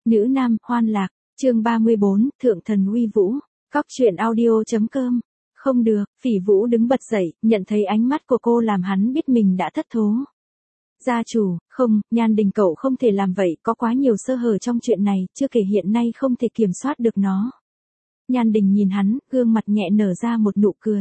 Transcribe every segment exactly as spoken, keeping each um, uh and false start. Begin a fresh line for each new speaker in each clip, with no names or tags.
Nữ nam, hoan lạc, chương ba mươi bốn, thượng thần uy vũ, cóc truyện audio.com. Không được, Phỉ Vũ đứng bật dậy, nhận thấy ánh mắt của cô làm hắn biết mình đã thất thố. Gia chủ, không, Nhan Đình cậu không thể làm vậy, có quá nhiều sơ hở trong chuyện này, chưa kể hiện nay không thể kiểm soát được nó. Nhan Đình nhìn hắn, gương mặt nhẹ nở ra một nụ cười.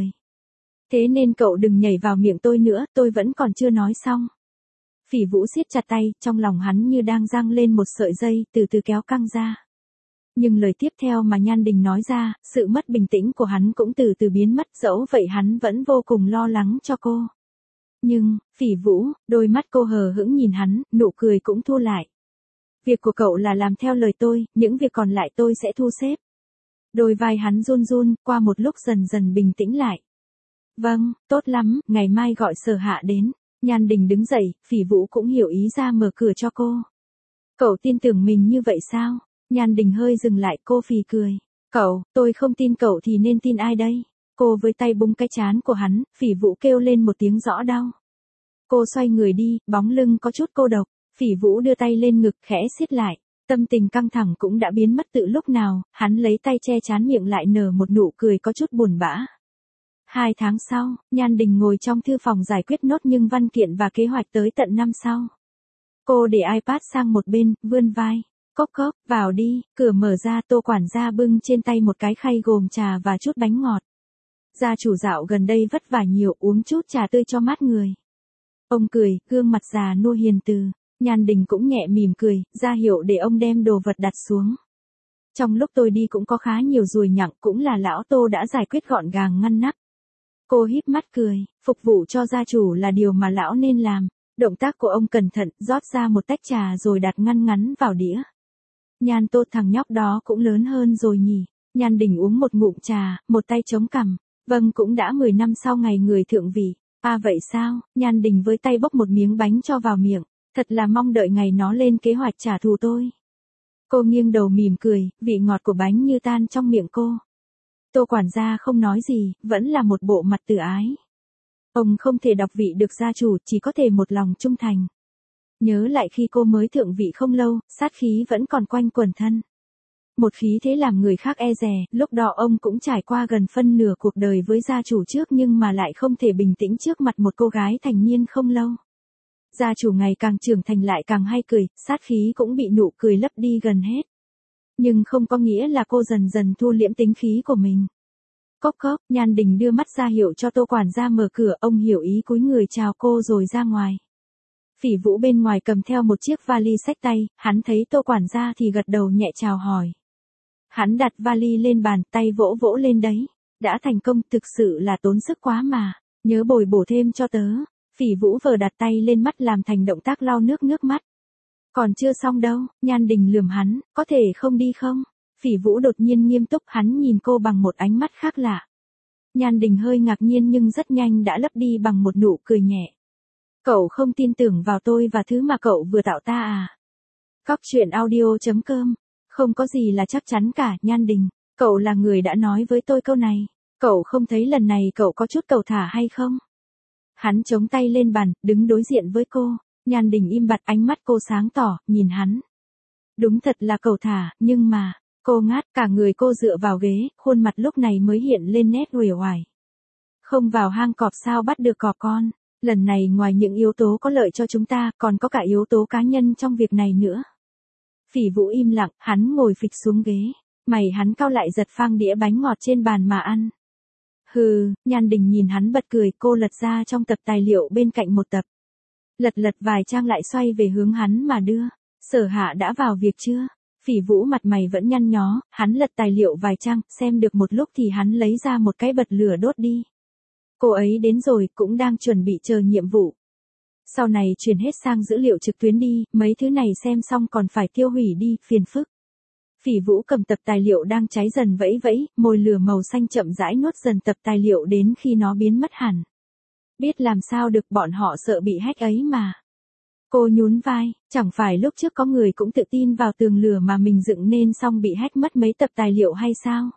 Thế nên cậu đừng nhảy vào miệng tôi nữa, tôi vẫn còn chưa nói xong. Phỉ Vũ siết chặt tay, trong lòng hắn như đang giăng lên một sợi dây, từ từ kéo căng ra. Nhưng lời tiếp theo mà Nhan Đình nói ra, sự mất bình tĩnh của hắn cũng từ từ biến mất, dẫu vậy hắn vẫn vô cùng lo lắng cho cô. Nhưng, Phỉ Vũ, đôi mắt cô hờ hững nhìn hắn, nụ cười cũng thu lại. Việc của cậu là làm theo lời tôi, những việc còn lại tôi sẽ thu xếp. Đôi vai hắn run run, qua một lúc dần dần bình tĩnh lại. Vâng, tốt lắm, ngày mai gọi Sở Hạ đến. Nhan Đình đứng dậy, Phỉ Vũ cũng hiểu ý ra mở cửa cho cô. Cậu tin tưởng mình như vậy sao? Nhan Đình hơi dừng lại, cô phì cười. Cậu, tôi không tin cậu thì nên tin ai đây? Cô với tay búng cái trán của hắn, Phỉ Vũ kêu lên một tiếng rõ đau. Cô xoay người đi, bóng lưng có chút cô độc. Phỉ Vũ đưa tay lên ngực, khẽ siết lại. Tâm tình căng thẳng cũng đã biến mất từ lúc nào, hắn lấy tay che trán miệng lại nở một nụ cười có chút buồn bã. Hai tháng sau, Nhan Đình ngồi trong thư phòng giải quyết nốt những văn kiện và kế hoạch tới tận năm sau. Cô để iPad sang một bên, vươn vai. Cốc cốc, vào đi, cửa mở ra, Tô quản gia bưng trên tay một cái khay gồm trà và chút bánh ngọt. Gia chủ dạo gần đây vất vả nhiều, uống chút trà tươi cho mát người. Ông cười, gương mặt già nua hiền từ. Nhan Đình cũng nhẹ mỉm cười, ra hiệu để ông đem đồ vật đặt xuống. Trong lúc tôi đi cũng có khá nhiều ruồi nhặng, cũng là lão Tô đã giải quyết gọn gàng ngăn nắp. Cô híp mắt cười, phục vụ cho gia chủ là điều mà lão nên làm. Động tác của ông cẩn thận, rót ra một tách trà rồi đặt ngăn ngắn vào đĩa. Nhan Tô, thằng nhóc đó cũng lớn hơn rồi nhỉ. Nhan Đình uống một ngụm trà, một tay chống cằm. Vâng, cũng đã mười năm sau ngày người thượng vị. À vậy sao? Nhan Đình với tay bốc một miếng bánh cho vào miệng. Thật là mong đợi ngày nó lên kế hoạch trả thù tôi. Cô nghiêng đầu mỉm cười, vị ngọt của bánh như tan trong miệng cô. Tô quản gia không nói gì, vẫn là một bộ mặt từ ái. Ông không thể đọc vị được gia chủ, chỉ có thể một lòng trung thành. Nhớ lại khi cô mới thượng vị không lâu, sát khí vẫn còn quanh quẩn thân. Một khí thế làm người khác e dè, lúc đó ông cũng trải qua gần phân nửa cuộc đời với gia chủ trước nhưng mà lại không thể bình tĩnh trước mặt một cô gái thành niên không lâu. Gia chủ ngày càng trưởng thành lại càng hay cười, sát khí cũng bị nụ cười lấp đi gần hết. Nhưng không có nghĩa là cô dần dần thu liễm tính khí của mình. Cốc cốc, Nhan Đình đưa mắt ra hiệu cho Tô quản gia mở cửa, ông hiểu ý cúi người chào cô rồi ra ngoài. Phỉ Vũ bên ngoài cầm theo một chiếc vali xách tay, hắn thấy Tô quản gia thì gật đầu nhẹ chào hỏi. Hắn đặt vali lên bàn, tay vỗ vỗ lên đấy. Đã thành công, thực sự là tốn sức quá mà, nhớ bồi bổ thêm cho tớ. Phỉ Vũ vờ đặt tay lên mắt làm thành động tác lau nước nước mắt. Còn chưa xong đâu, Nhan Đình lườm hắn, có thể không đi không? Phỉ Vũ đột nhiên nghiêm túc, hắn nhìn cô bằng một ánh mắt khác lạ. Nhan Đình hơi ngạc nhiên nhưng rất nhanh đã lấp đi bằng một nụ cười nhẹ. Cậu không tin tưởng vào tôi và thứ mà cậu vừa tạo ta à? Cóc truyện audio.com. Không có gì là chắc chắn cả, Nhan Đình. Cậu là người đã nói với tôi câu này. Cậu không thấy lần này cậu có chút cầu thả hay không? Hắn chống tay lên bàn, đứng đối diện với cô. Nhan Đình im bặt, ánh mắt cô sáng tỏ, nhìn hắn. Đúng thật là cầu thả, nhưng mà, cô ngát, cả người cô dựa vào ghế, khuôn mặt lúc này mới hiện lên nét uể oải. Không vào hang cọp sao bắt được cọp con. Lần này ngoài những yếu tố có lợi cho chúng ta, còn có cả yếu tố cá nhân trong việc này nữa. Phỉ Vũ im lặng, hắn ngồi phịch xuống ghế. Mày hắn cau lại giật phang đĩa bánh ngọt trên bàn mà ăn. Hừ, Nhan Đình nhìn hắn bật cười, cô lật ra trong tập tài liệu bên cạnh một tập. Lật lật vài trang lại xoay về hướng hắn mà đưa. Sở Hạ đã vào việc chưa? Phỉ Vũ mặt mày vẫn nhăn nhó, hắn lật tài liệu vài trang, xem được một lúc thì hắn lấy ra một cái bật lửa đốt đi. Cô ấy đến rồi, cũng đang chuẩn bị chờ nhiệm vụ. Sau này chuyển hết sang dữ liệu trực tuyến đi, mấy thứ này xem xong còn phải tiêu hủy đi, phiền phức. Phỉ Vũ cầm tập tài liệu đang cháy dần vẫy vẫy, mồi lửa màu xanh chậm rãi nuốt dần tập tài liệu đến khi nó biến mất hẳn. Biết làm sao được, bọn họ sợ bị hack ấy mà. Cô nhún vai, chẳng phải lúc trước có người cũng tự tin vào tường lửa mà mình dựng nên xong bị hack mất mấy tập tài liệu hay sao?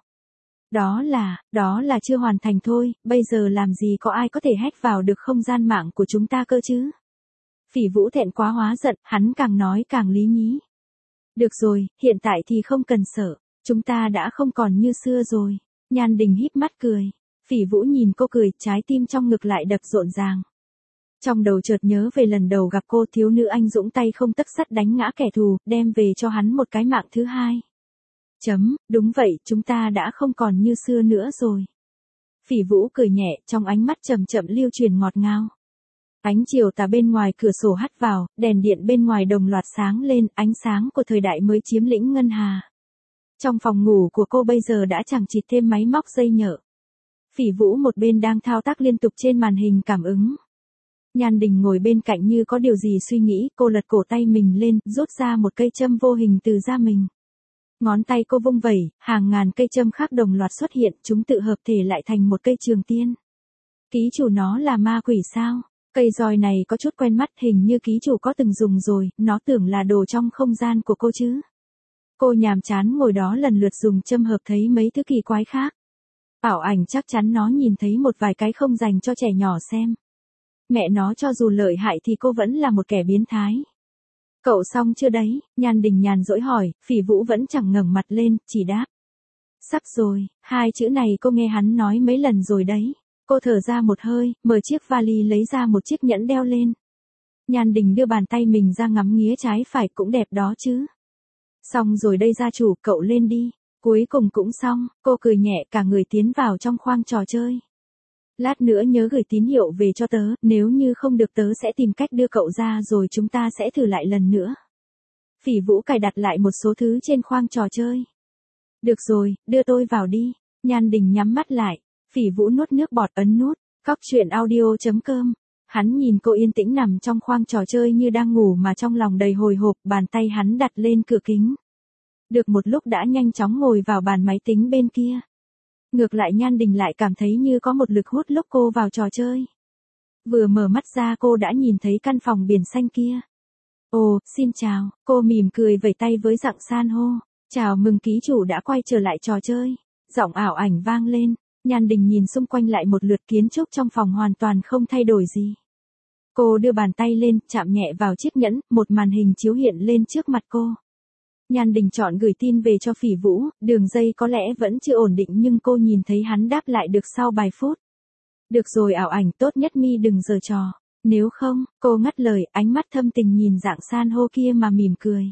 Đó là, đó là chưa hoàn thành thôi, bây giờ làm gì có ai có thể hack vào được không gian mạng của chúng ta cơ chứ? Phỉ Vũ thẹn quá hóa giận, hắn càng nói càng lý nhí. Được rồi, hiện tại thì không cần sợ, chúng ta đã không còn như xưa rồi. Nhan Đình híp mắt cười. Phỉ Vũ nhìn cô cười, trái tim trong ngực lại đập rộn ràng. Trong đầu chợt nhớ về lần đầu gặp cô, thiếu nữ anh dũng tay không tấc sắt đánh ngã kẻ thù, đem về cho hắn một cái mạng thứ hai. Chấm, đúng vậy, chúng ta đã không còn như xưa nữa rồi. Phỉ Vũ cười nhẹ, trong ánh mắt chậm chậm lưu truyền ngọt ngào. Ánh chiều tà bên ngoài cửa sổ hắt vào, đèn điện bên ngoài đồng loạt sáng lên, ánh sáng của thời đại mới chiếm lĩnh ngân hà. Trong phòng ngủ của cô bây giờ đã chẳng chịt thêm máy móc dây nhợ. Phỉ Vũ một bên đang thao tác liên tục trên màn hình cảm ứng. Nhan Đình ngồi bên cạnh như có điều gì suy nghĩ, cô lật cổ tay mình lên, rút ra một cây châm vô hình từ da mình. Ngón tay cô vung vẩy, hàng ngàn cây châm khác đồng loạt xuất hiện, chúng tự hợp thể lại thành một cây trường tiên. Ký chủ nó là ma quỷ sao? Cây roi này có chút quen mắt, hình như ký chủ có từng dùng rồi, nó tưởng là đồ trong không gian của cô chứ. Cô nhàm chán ngồi đó lần lượt dùng châm hợp thấy mấy thứ kỳ quái khác. Ảo ảnh chắc chắn nó nhìn thấy một vài cái không dành cho trẻ nhỏ xem. Mẹ nó cho dù lợi hại thì cô vẫn là một kẻ biến thái. Cậu xong chưa đấy? Nhan Đình nhàn dỗi hỏi, Phỉ Vũ vẫn chẳng ngẩng mặt lên, chỉ đáp. Sắp rồi, hai chữ này cô nghe hắn nói mấy lần rồi đấy. Cô thở ra một hơi, mở chiếc vali lấy ra một chiếc nhẫn đeo lên. Nhan Đình đưa bàn tay mình ra ngắm nghía trái phải, cũng đẹp đó chứ. Xong rồi đây gia chủ, cậu lên đi. Cuối cùng cũng xong, cô cười nhẹ, cả người tiến vào trong khoang trò chơi. Lát nữa nhớ gửi tín hiệu về cho tớ, nếu như không được tớ sẽ tìm cách đưa cậu ra rồi chúng ta sẽ thử lại lần nữa. Phỉ Vũ cài đặt lại một số thứ trên khoang trò chơi. Được rồi, đưa tôi vào đi. Nhan Đình nhắm mắt lại. Phỉ Vũ nuốt nước bọt ấn nút. Cóc truyện audio chấm com. Hắn nhìn cô yên tĩnh nằm trong khoang trò chơi như đang ngủ mà trong lòng đầy hồi hộp, bàn tay hắn đặt lên cửa kính. Được một lúc đã nhanh chóng ngồi vào bàn máy tính bên kia. Ngược lại Nhan Đình lại cảm thấy như có một lực hút lúc cô vào trò chơi. Vừa mở mắt ra cô đã nhìn thấy căn phòng biển xanh kia. Ồ, xin chào, cô mỉm cười vẫy tay với Dặng San hô. Chào mừng ký chủ đã quay trở lại trò chơi. Giọng ảo ảnh vang lên. Nhan Đình nhìn xung quanh lại một lượt, kiến trúc trong phòng hoàn toàn không thay đổi gì. Cô đưa bàn tay lên, chạm nhẹ vào chiếc nhẫn, một màn hình chiếu hiện lên trước mặt cô. Nhan Đình chọn gửi tin về cho Phỉ Vũ, đường dây có lẽ vẫn chưa ổn định nhưng cô nhìn thấy hắn đáp lại được sau vài phút. Được rồi ảo ảnh, tốt nhất mi đừng giở trò. Nếu không, cô ngắt lời, ánh mắt thâm tình nhìn Dạng San hô kia mà mỉm cười.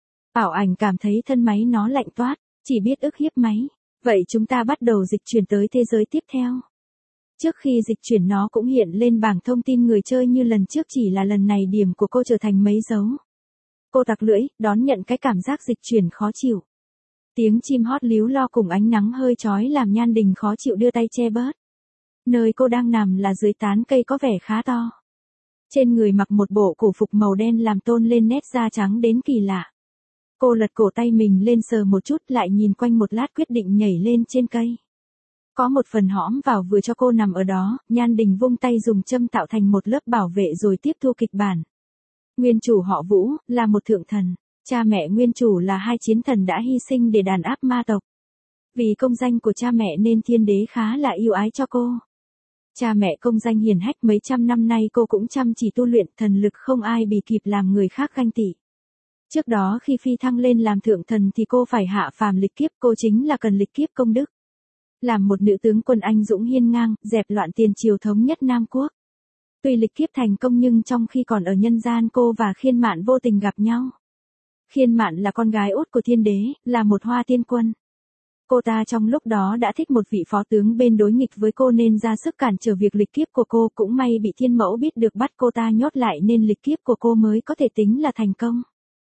Ảo ảnh cảm thấy thân máy nó lạnh toát, chỉ biết ức hiếp máy. Vậy chúng ta bắt đầu dịch chuyển tới thế giới tiếp theo. Trước khi dịch chuyển nó cũng hiện lên bảng thông tin người chơi như lần trước, chỉ là lần này điểm của cô trở thành mấy dấu. Cô tặc lưỡi, đón nhận cái cảm giác dịch chuyển khó chịu. Tiếng chim hót líu lo cùng ánh nắng hơi chói làm Nhan Đình khó chịu đưa tay che bớt. Nơi cô đang nằm là dưới tán cây có vẻ khá to. Trên người mặc một bộ cổ phục màu đen làm tôn lên nét da trắng đến kỳ lạ. Cô lật cổ tay mình lên sờ một chút, lại nhìn quanh một lát quyết định nhảy lên trên cây. Có một phần hõm vào vừa cho cô nằm ở đó, Nhan Đình vung tay dùng châm tạo thành một lớp bảo vệ rồi tiếp thu kịch bản. Nguyên chủ họ Vũ, là một thượng thần. Cha mẹ nguyên chủ là hai chiến thần đã hy sinh để đàn áp ma tộc. Vì công danh của cha mẹ nên thiên đế khá là yêu ái cho cô. Cha mẹ công danh hiển hách, mấy trăm năm nay cô cũng chăm chỉ tu luyện, thần lực không ai bì kịp làm người khác ganh tị. Trước đó khi phi thăng lên làm thượng thần thì cô phải hạ phàm lịch kiếp, cô chính là cần lịch kiếp công đức. Làm một nữ tướng quân anh dũng hiên ngang, dẹp loạn tiền triều thống nhất Nam Quốc. Tuy lịch kiếp thành công nhưng trong khi còn ở nhân gian cô và Khiên Mạn vô tình gặp nhau. Khiên Mạn là con gái út của thiên đế, là một hoa tiên quân. Cô ta trong lúc đó đã thích một vị phó tướng bên đối nghịch với cô nên ra sức cản trở việc lịch kiếp của cô, cũng may bị thiên mẫu biết được bắt cô ta nhốt lại nên lịch kiếp của cô mới có thể tính là thành công.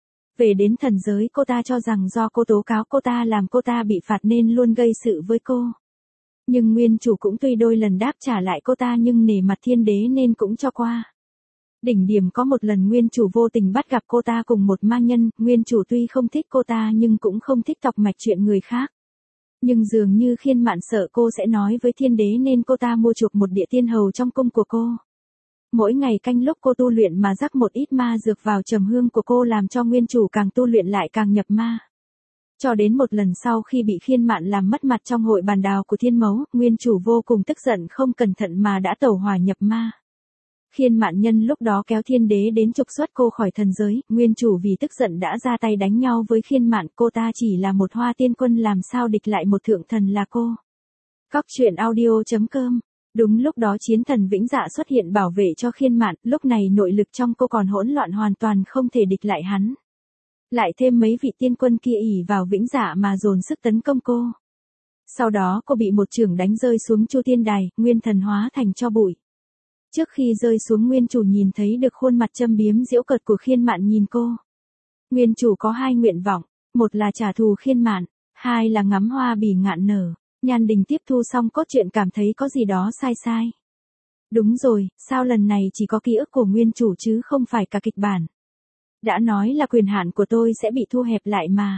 Về đến thần giới, cô ta cho rằng do cô tố cáo cô ta làm cô ta bị phạt nên luôn gây sự với cô. Nhưng nguyên chủ cũng tuy đôi lần đáp trả lại cô ta nhưng nể mặt thiên đế nên cũng cho qua. Đỉnh điểm có một lần nguyên chủ vô tình bắt gặp cô ta cùng một ma nhân, nguyên chủ tuy không thích cô ta nhưng cũng không thích tọc mạch chuyện người khác. Nhưng dường như Khiên Mạn sợ cô sẽ nói với thiên đế nên cô ta mua chuộc một địa tiên hầu trong cung của cô. Mỗi ngày canh lúc cô tu luyện mà rắc một ít ma dược vào trầm hương của cô làm cho nguyên chủ càng tu luyện lại càng nhập ma. Cho đến một lần sau khi bị Khiên Mạn làm mất mặt trong hội bàn đào của thiên mẫu, nguyên chủ vô cùng tức giận không cẩn thận mà đã tẩu hỏa nhập ma. Khiên Mạn Nhân lúc đó kéo Thiên Đế đến trục xuất cô khỏi thần giới, nguyên chủ vì tức giận đã ra tay đánh nhau với Khiên Mạn, cô ta chỉ là một hoa tiên quân làm sao địch lại một thượng thần là cô. Cóc truyện audio chấm com. Đúng lúc đó chiến thần Vĩnh Dạ xuất hiện bảo vệ cho Khiên Mạn, lúc này nội lực trong cô còn hỗn loạn hoàn toàn không thể địch lại hắn. Lại thêm mấy vị tiên quân kia ỷ vào Vĩnh Dạ mà dồn sức tấn công cô. Sau đó cô bị một chưởng đánh rơi xuống Chu Tiên Đài, nguyên thần hóa thành tro bụi. Trước khi rơi xuống nguyên chủ nhìn thấy được khuôn mặt châm biếm giễu cợt của Khiên Mạn nhìn cô. Nguyên chủ có hai nguyện vọng, một là trả thù Khiên Mạn, hai là ngắm hoa bỉ ngạn nở. Nhan Đình tiếp thu xong cốt truyện cảm thấy có gì đó sai sai. Đúng rồi, sao lần này chỉ có ký ức của nguyên chủ chứ không phải cả kịch bản. Đã nói là quyền hạn của tôi sẽ bị thu hẹp lại mà.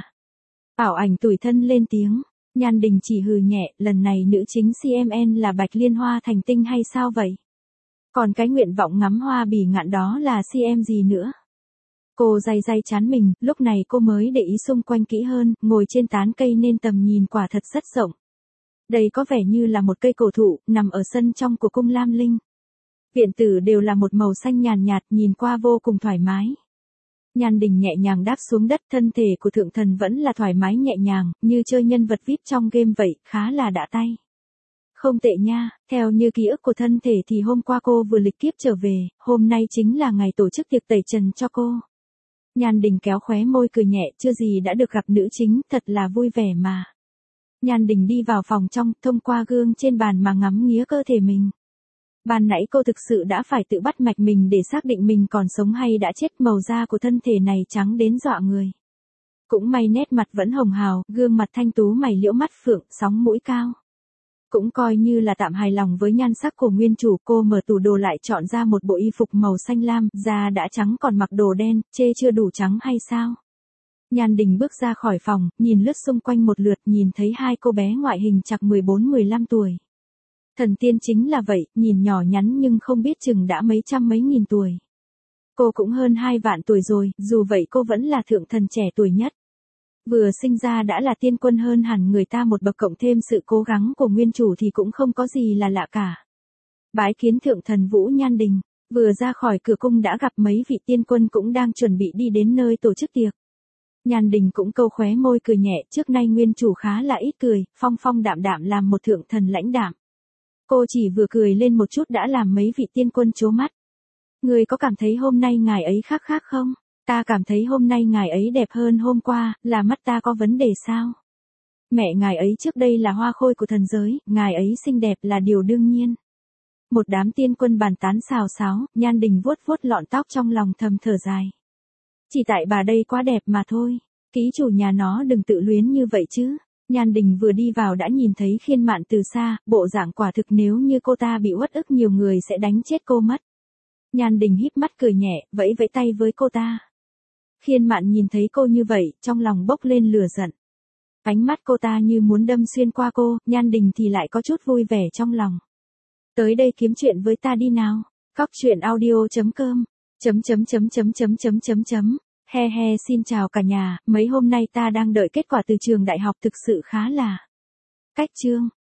Ảo Ảnh tủi thân lên tiếng. Nhan Đình chỉ hừ nhẹ, lần này nữ chính xê em en là Bạch Liên Hoa thành tinh hay sao vậy? Còn cái nguyện vọng ngắm hoa bỉ ngạn đó là xê em gì nữa? Cô day day chán mình, lúc này cô mới để ý xung quanh kỹ hơn, ngồi trên tán cây nên tầm nhìn quả thật rất rộng. Đây có vẻ như là một cây cổ thụ, nằm ở sân trong của cung Lam Linh. Viện tử đều là một màu xanh nhàn nhạt, nhìn qua vô cùng thoải mái. Nhan Đình nhẹ nhàng đáp xuống đất, thân thể của thượng thần vẫn là thoải mái nhẹ nhàng, như chơi nhân vật vi ai pi trong game vậy, khá là đã tay. Không tệ nha, theo như ký ức của thân thể thì hôm qua cô vừa lịch kiếp trở về, hôm nay chính là ngày tổ chức tiệc tẩy trần cho cô. Nhan Đình kéo khóe môi cười nhẹ, chưa gì đã được gặp nữ chính, thật là vui vẻ mà. Nhan Đình đi vào phòng trong, thông qua gương trên bàn mà ngắm nghía cơ thể mình. Ban nãy cô thực sự đã phải tự bắt mạch mình để xác định mình còn sống hay đã chết, màu da của thân thể này trắng đến dọa người. Cũng may nét mặt vẫn hồng hào, gương mặt thanh tú, mày liễu, mắt phượng, sóng mũi cao. Cũng coi như là tạm hài lòng với nhan sắc của nguyên chủ, cô mở tủ đồ lại chọn ra một bộ y phục màu xanh lam, da đã trắng còn mặc đồ đen, chê chưa đủ trắng hay sao? Nhan Đình bước ra khỏi phòng, nhìn lướt xung quanh một lượt, nhìn thấy hai cô bé ngoại hình chạc mười bốn mười lăm tuổi. Thần tiên chính là vậy, nhìn nhỏ nhắn nhưng không biết chừng đã mấy trăm mấy nghìn tuổi. Cô cũng hơn hai vạn tuổi rồi, dù vậy cô vẫn là thượng thần trẻ tuổi nhất. Vừa sinh ra đã là tiên quân hơn hẳn người ta một bậc, cộng thêm sự cố gắng của nguyên chủ thì cũng không có gì là lạ cả. Bái kiến thượng thần Vũ. Nhan Đình vừa ra khỏi cửa cung đã gặp mấy vị tiên quân cũng đang chuẩn bị đi đến nơi tổ chức tiệc. Nhan Đình cũng câu khóe môi cười nhẹ, trước nay nguyên chủ khá là ít cười, phong phong đạm đạm làm một thượng thần lãnh đạm. Cô chỉ vừa cười lên một chút đã làm mấy vị tiên quân trố mắt. Người có cảm thấy hôm nay ngài ấy khác khác không? Ta cảm thấy hôm nay ngài ấy đẹp hơn hôm qua, là mắt ta có vấn đề sao? Mẹ ngài ấy trước đây là hoa khôi của thần giới, ngài ấy xinh đẹp là điều đương nhiên. Một đám tiên quân bàn tán xào xáo, Nhan Đình vuốt vuốt lọn tóc trong lòng thầm thở dài. Chỉ tại bà đây quá đẹp mà thôi, ký chủ nhà nó đừng tự luyến như vậy chứ. Nhan Đình vừa đi vào đã nhìn thấy Khiên Mạn từ xa, bộ dạng quả thực nếu như cô ta bị uất ức nhiều người sẽ đánh chết cô mất. Nhan Đình híp mắt cười nhẹ, vẫy vẫy tay với cô ta. Khiên Mạn nhìn thấy cô như vậy, trong lòng bốc lên lửa giận. Ánh mắt cô ta như muốn đâm xuyên qua cô, Nhan Đình thì lại có chút vui vẻ trong lòng. Tới đây kiếm chuyện với ta đi nào. Cóc truyện audio chấm com. Chấm chấm chấm chấm chấm chấm chấm chấm. He he, xin chào cả nhà, mấy hôm nay ta đang đợi kết quả từ trường đại học, thực sự khá là cách chương.